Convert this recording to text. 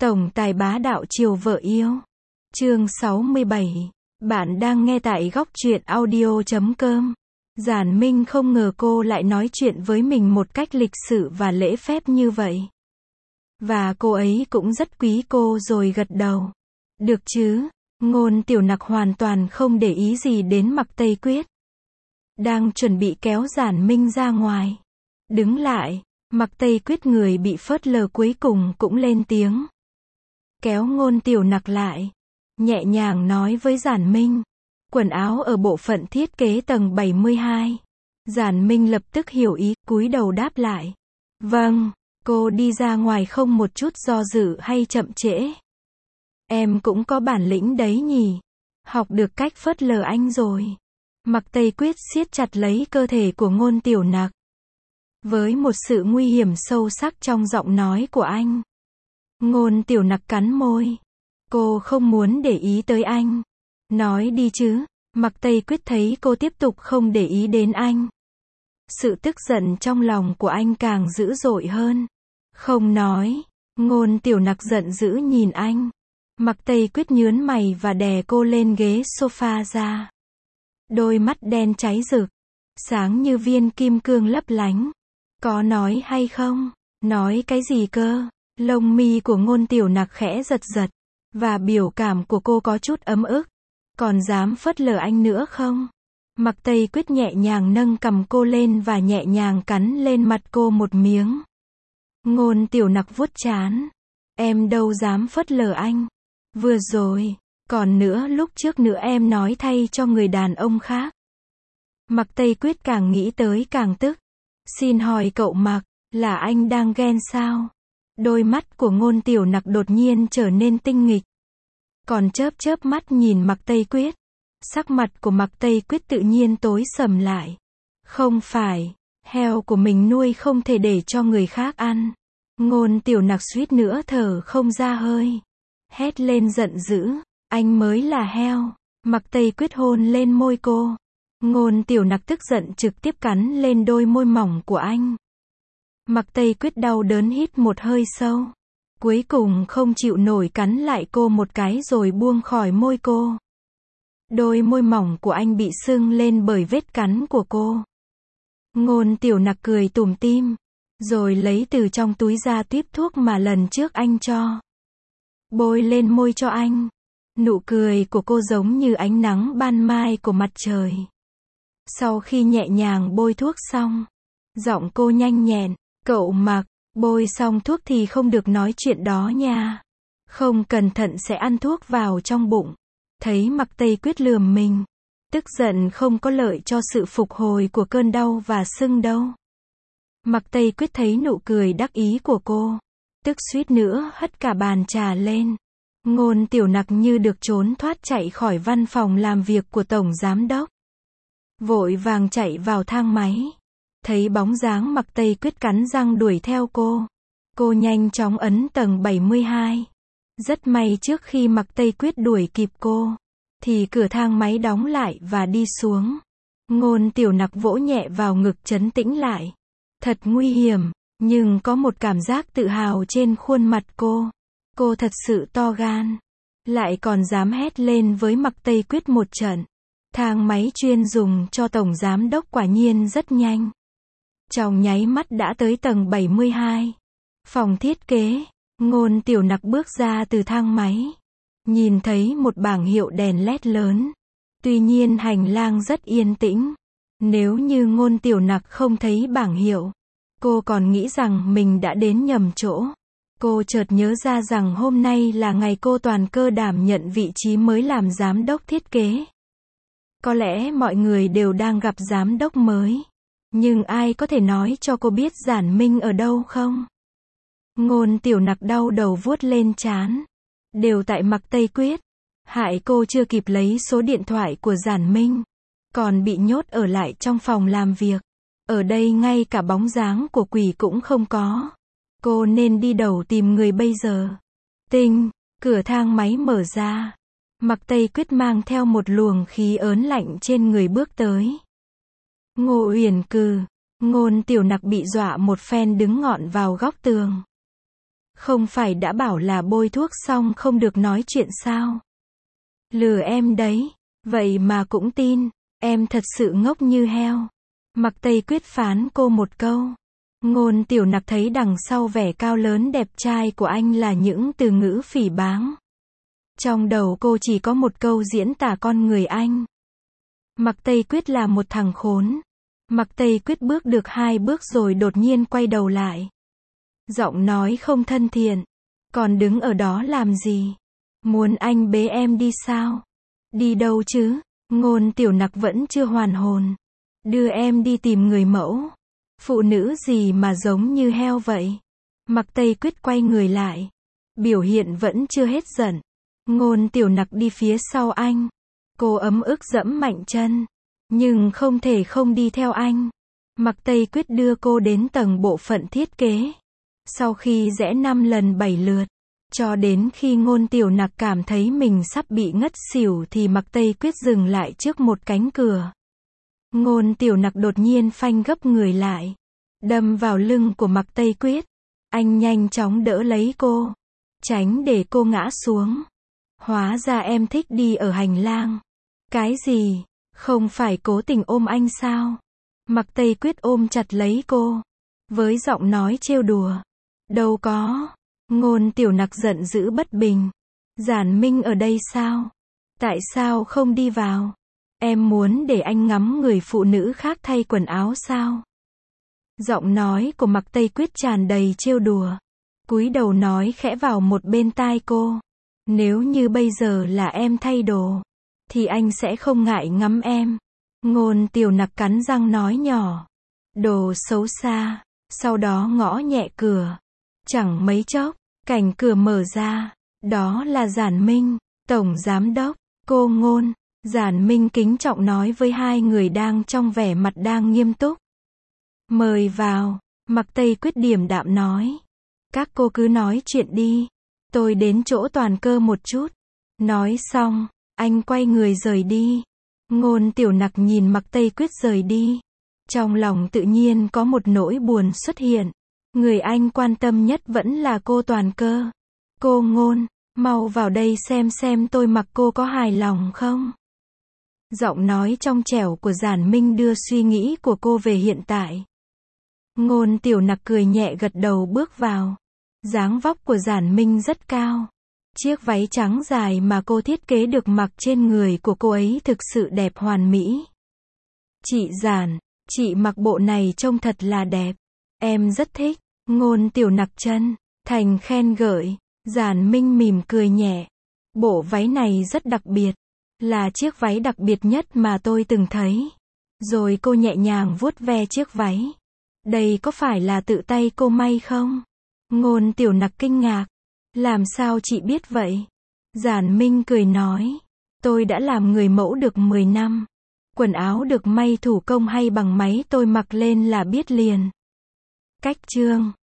Tổng tài bá đạo chiều vợ yêu. Chương 67. Bạn đang nghe tại góc truyện audio.com. Giản Minh không ngờ cô lại nói chuyện với mình một cách lịch sự và lễ phép như vậy. Và cô ấy cũng rất quý cô rồi gật đầu. Được chứ, Ngôn Tiểu Nặc hoàn toàn không để ý gì đến Mạc Tây Quyết. Đang chuẩn bị kéo Giản Minh ra ngoài. Đứng lại, Mạc Tây Quyết người bị phớt lờ cuối cùng cũng lên tiếng. Kéo Ngôn Tiểu Nặc lại. Nhẹ nhàng nói với Giản Minh. Quần áo ở bộ phận thiết kế tầng 72. Giản Minh lập tức hiểu ý, cúi đầu đáp lại. Vâng, cô đi ra ngoài không một chút do dự hay chậm trễ. Em cũng có bản lĩnh đấy nhỉ. Học được cách phớt lờ anh rồi. Mạc Tây Quyết siết chặt lấy cơ thể của Ngôn Tiểu Nặc. Với một sự nguy hiểm sâu sắc trong giọng nói của anh. Ngôn Tiểu Nặc cắn môi. Cô không muốn để ý tới anh. Nói đi chứ. Mạc Tây Quyết thấy cô tiếp tục không để ý đến anh. Sự tức giận trong lòng của anh càng dữ dội hơn. Không nói. Ngôn Tiểu Nặc giận dữ nhìn anh. Mạc Tây Quyết nhướng mày và đè cô lên ghế sofa ra. Đôi mắt đen cháy rực. Sáng như viên kim cương lấp lánh. Có nói hay không? Nói cái gì cơ? Lông mi của Ngôn Tiểu Nặc khẽ giật giật. Và biểu cảm của cô có chút ấm ức. Còn dám phớt lờ anh nữa không? Mạc Tây Quyết nhẹ nhàng nâng cằm cô lên và nhẹ nhàng cắn lên mặt cô một miếng. Ngôn Tiểu Nặc vuốt trán. Em đâu dám phớt lờ anh. Vừa rồi, còn nữa lúc trước nữa em nói thay cho người đàn ông khác. Mạc Tây Quyết càng nghĩ tới càng tức. Xin hỏi cậu Mạc, là anh đang ghen sao? Đôi mắt của Ngôn Tiểu Nặc đột nhiên trở nên tinh nghịch. Còn chớp mắt nhìn Mạc Tây Quyết. Sắc mặt của Mạc Tây Quyết tự nhiên tối sầm lại. Không phải, heo của mình nuôi không thể để cho người khác ăn. Ngôn Tiểu Nặc suýt nữa thở không ra hơi. Hét lên giận dữ, anh mới là heo. Mạc Tây Quyết hôn lên môi cô. Ngôn Tiểu Nặc tức giận trực tiếp cắn lên đôi môi mỏng của anh. Mạc Tây Quyết đau đớn hít một hơi sâu. Cuối cùng không chịu nổi cắn lại cô một cái rồi buông khỏi môi cô. Đôi môi mỏng của anh bị sưng lên bởi vết cắn của cô. Ngôn Tiểu Nặc cười tủm tỉm, rồi lấy từ trong túi ra tuýp thuốc mà lần trước anh cho. Bôi lên môi cho anh. Nụ cười của cô giống như ánh nắng ban mai của mặt trời. Sau khi nhẹ nhàng bôi thuốc xong, giọng cô nhanh nhẹn, cậu Mạc, bôi xong thuốc thì không được nói chuyện đó nha. Không cẩn thận sẽ ăn thuốc vào trong bụng. Thấy Mạc Tây Quyết lườm mình. Tức giận không có lợi cho sự phục hồi của cơn đau và sưng đâu. Mạc Tây Quyết thấy nụ cười đắc ý của cô. Tức suýt nữa hất cả bàn trà lên. Ngôn Tiểu Nặc như được trốn thoát chạy khỏi văn phòng làm việc của Tổng Giám Đốc. Vội vàng chạy vào thang máy. Thấy bóng dáng Mạc Tây Quyết cắn răng đuổi theo cô. Cô nhanh chóng ấn tầng 72. Rất may trước khi Mạc Tây Quyết đuổi kịp cô, thì cửa thang máy đóng lại và đi xuống. Ngôn Tiểu Nặc vỗ nhẹ vào ngực trấn tĩnh lại. Thật nguy hiểm, nhưng có một cảm giác tự hào trên khuôn mặt cô. Cô thật sự to gan. Lại còn dám hét lên với Mạc Tây Quyết một trận. Thang máy chuyên dùng cho Tổng Giám Đốc quả nhiên rất nhanh. Trong nháy mắt đã tới tầng 72. Phòng thiết kế. Ngôn Tiểu Nặc bước ra từ thang máy. Nhìn thấy một bảng hiệu đèn LED lớn. Tuy nhiên hành lang rất yên tĩnh. Nếu như Ngôn Tiểu Nặc không thấy bảng hiệu, cô còn nghĩ rằng mình đã đến nhầm chỗ. Cô chợt nhớ ra rằng hôm nay là ngày cô toàn cơ đảm nhận vị trí mới làm giám đốc thiết kế. Có lẽ mọi người đều đang gặp giám đốc mới. Nhưng ai có thể nói cho cô biết Giản Minh ở đâu không? Ngôn Tiểu Nặc đau đầu vuốt lên trán. Đều tại Mạc Tây Quyết. Hại cô chưa kịp lấy số điện thoại của Giản Minh. Còn bị nhốt ở lại trong phòng làm việc. Ở đây ngay cả bóng dáng của quỷ cũng không có. Cô nên đi đầu tìm người bây giờ. Tinh, cửa thang máy mở ra. Mạc Tây Quyết mang theo một luồng khí ớn lạnh trên người bước tới. Ngô Uyển Cừ. Ngôn Tiểu Nặc bị dọa một phen đứng ngọn vào góc tường. Không phải đã bảo là bôi thuốc xong không được nói chuyện sao? Lừa em đấy. Vậy mà cũng tin. Em thật sự ngốc như heo. Mạc Tây Quyết phán cô một câu. Ngôn Tiểu Nặc thấy đằng sau vẻ cao lớn đẹp trai của anh là những từ ngữ phỉ báng. Trong đầu cô chỉ có một câu diễn tả con người anh. Mạc Tây Quyết là một thằng khốn. Mạc Tây Quyết bước được 2 bước rồi đột nhiên quay đầu lại. Giọng nói không thân thiện. Còn đứng ở đó làm gì? Muốn anh bế em đi sao? Đi đâu chứ? Ngôn Tiểu Nặc vẫn chưa hoàn hồn. Đưa em đi tìm người mẫu. Phụ nữ gì mà giống như heo vậy? Mạc Tây Quyết quay người lại. Biểu hiện vẫn chưa hết giận. Ngôn Tiểu Nặc đi phía sau anh. Cô ấm ức giẫm mạnh chân. Nhưng không thể không đi theo anh. Mạc Tây Quyết đưa cô đến tầng bộ phận thiết kế. Sau khi rẽ 5 lần 7 lượt, cho đến khi Ngôn Tiểu Nặc cảm thấy mình sắp bị ngất xỉu thì Mạc Tây Quyết dừng lại trước một cánh cửa. Ngôn Tiểu Nặc đột nhiên phanh gấp người lại, đâm vào lưng của Mạc Tây Quyết. Anh nhanh chóng đỡ lấy cô, tránh để cô ngã xuống. Hóa ra em thích đi ở hành lang. Cái gì? Không phải cố tình ôm anh sao? Mạc Tây Quyết ôm chặt lấy cô, với giọng nói trêu đùa. Đâu có. Ngôn Tiểu Nặc giận dữ bất bình. Giản Minh ở đây sao? Tại sao không đi vào? Em muốn để anh ngắm người phụ nữ khác thay quần áo sao? Giọng nói của Mạc Tây Quyết tràn đầy trêu đùa. Cúi đầu nói khẽ vào một bên tai cô. Nếu như bây giờ là em thay đồ, thì anh sẽ không ngại ngắm em. Ngôn Tiểu Nặc cắn răng nói nhỏ. Đồ xấu xa. Sau đó ngõ nhẹ cửa. Chẳng mấy chốc, cảnh cửa mở ra. Đó là Giản Minh, Tổng Giám đốc. Cô Ngôn. Giản Minh kính trọng nói với hai người đang trong vẻ mặt đang nghiêm túc. Mời vào. Mạc Tây Quyết điềm đạm nói. Các cô cứ nói chuyện đi. Tôi đến chỗ Toàn Cơ một chút. Nói xong, anh quay người rời đi. Ngôn Tiểu Nặc nhìn Mạc Tây Quyết rời đi. Trong lòng tự nhiên có một nỗi buồn xuất hiện. Người anh quan tâm nhất vẫn là cô Toàn Cơ. Cô Ngôn, mau vào đây xem tôi mặc cô có hài lòng không? Giọng nói trong trẻo của Giản Minh đưa suy nghĩ của cô về hiện tại. Ngôn Tiểu Nặc cười nhẹ gật đầu bước vào. Dáng vóc của Giản Minh rất cao. Chiếc váy trắng dài mà cô thiết kế được mặc trên người của cô ấy thực sự đẹp hoàn mỹ. Chị Giản, chị mặc bộ này trông thật là đẹp. Em rất thích. Ngôn Tiểu Nặc chân thành khen ngợi. Giản Minh mỉm cười nhẹ. Bộ váy này rất đặc biệt. Là chiếc váy đặc biệt nhất mà tôi từng thấy. Rồi cô nhẹ nhàng vuốt ve chiếc váy. Đây có phải là tự tay cô may không? Ngôn Tiểu Nặc kinh ngạc. Làm sao chị biết vậy? Giản Minh cười nói. Tôi đã làm người mẫu được 10 năm. Quần áo được may thủ công hay bằng máy tôi mặc lên là biết liền. Cách chương